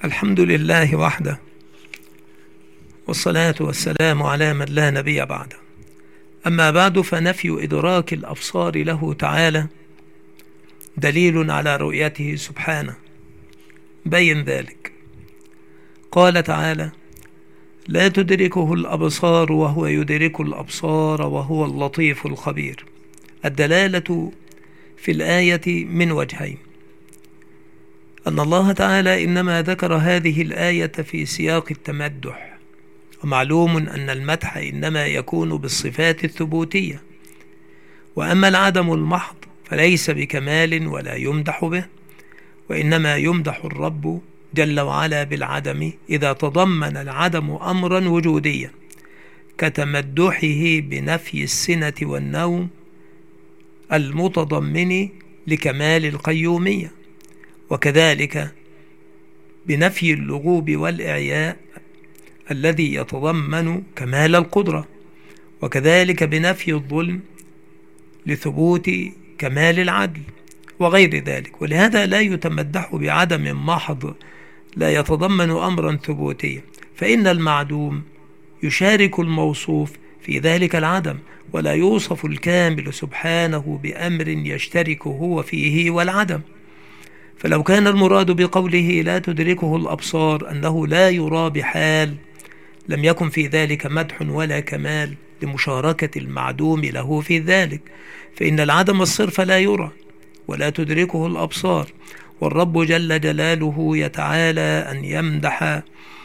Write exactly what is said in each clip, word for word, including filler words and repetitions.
الحمد لله وحده، والصلاة والسلام على من لا نبي بعده. أما بعد، فنفي إدراك الأبصار له تعالى دليل على رؤيته سبحانه. بين ذلك، قال تعالى: لا تدركه الأبصار وهو يدرك الأبصار وهو اللطيف الخبير. الدلالة في الآية من وجهين: أن الله تعالى إنما ذكر هذه الآية في سياق التمدح، ومعلوم أن المدح إنما يكون بالصفات الثبوتية، وأما العدم المحض فليس بكمال ولا يمدح به، وإنما يمدح الرب جل وعلا بالعدم إذا تضمن العدم أمرا وجوديا، كتمدحه بنفي السنة والنوم المتضمن لكمال القيومية، وكذلك بنفي اللغوب والإعياء الذي يتضمن كمال القدرة، وكذلك بنفي الظلم لثبوت كمال العدل وغير ذلك. ولهذا لا يتمدح بعدم محض لا يتضمن أمرا ثبوتيا، فإن المعدوم يشارك الموصوف في ذلك العدم، ولا يوصف الكامل سبحانه بأمر يشترك هو فيه والعدم. فلو كان المراد بقوله لا تدركه الأبصار أنه لا يرى بحال، لم يكن في ذلك مدح ولا كمال لمشاركة المعدوم له في ذلك، فإن العدم الصرف لا يرى ولا تدركه الأبصار، والرب جل جلاله يتعالى أن يمدح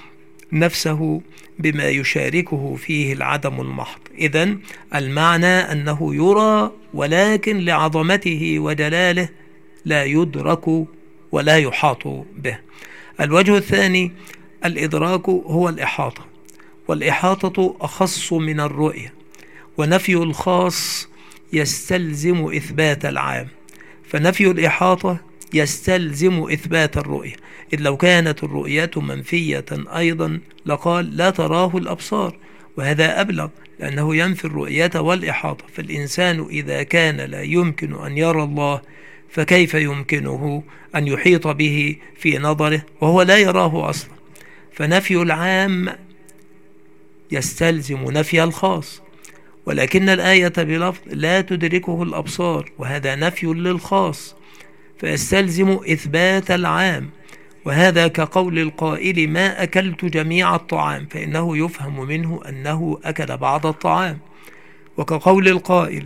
نفسه بما يشاركه فيه العدم المحض. إذن المعنى أنه يرى، ولكن لعظمته وجلاله لا يدرك ولا يحاط به. الوجه الثاني: الإدراك هو الإحاطة، والإحاطة أخص من الرؤية، ونفي الخاص يستلزم إثبات العام، فنفي الإحاطة يستلزم إثبات الرؤية، إذ لو كانت الرؤية منفية أيضا لقال لا تراه الأبصار، وهذا أبلغ لأنه ينفي الرؤية والإحاطة. فالإنسان إذا كان لا يمكن أن يرى الله، فكيف يمكنه أن يحيط به في نظره وهو لا يراه أصلا؟ فنفي العام يستلزم نفي الخاص، ولكن الآية بلفظ لا تدركه الأبصار، وهذا نفي للخاص، فيستلزم إثبات العام، وهذا كقول القائل ما أكلت جميع الطعام، فإنه يفهم منه أنه أكل بعض الطعام، وكقول القائل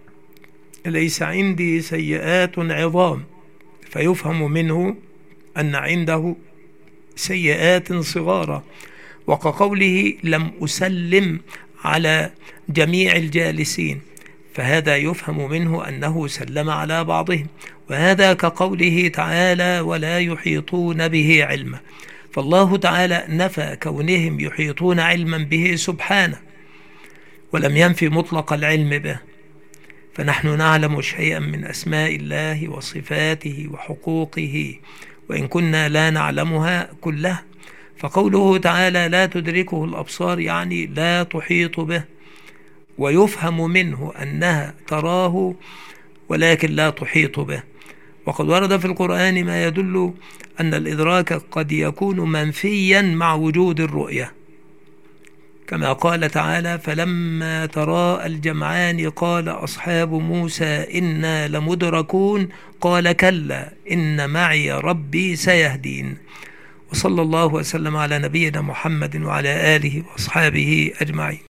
ليس عندي سيئات عظام، فيفهم منه أن عنده سيئات صغارى، وكقوله لم أسلم على جميع الجالسين، فهذا يفهم منه أنه سلم على بعضهم، وهذا كقوله تعالى ولا يحيطون به علما. فالله تعالى نفى كونهم يحيطون علما به سبحانه، ولم ينفي مطلق العلم به، فنحن نعلم شيئا من أسماء الله وصفاته وحقوقه، وإن كنا لا نعلمها كلها. فقوله تعالى لا تدركه الأبصار يعني لا تحيط به، ويفهم منه أنها تراه ولكن لا تحيط به. وقد ورد في القرآن ما يدل أن الإدراك قد يكون منفيا مع وجود الرؤية، كما قال تعالى فلما تراءى الجمعان قال أصحاب موسى إنا لمدركون قال كلا إن معي ربي سيهدين. وصلى الله وسلم على نبينا محمد وعلى آله وأصحابه أجمعين.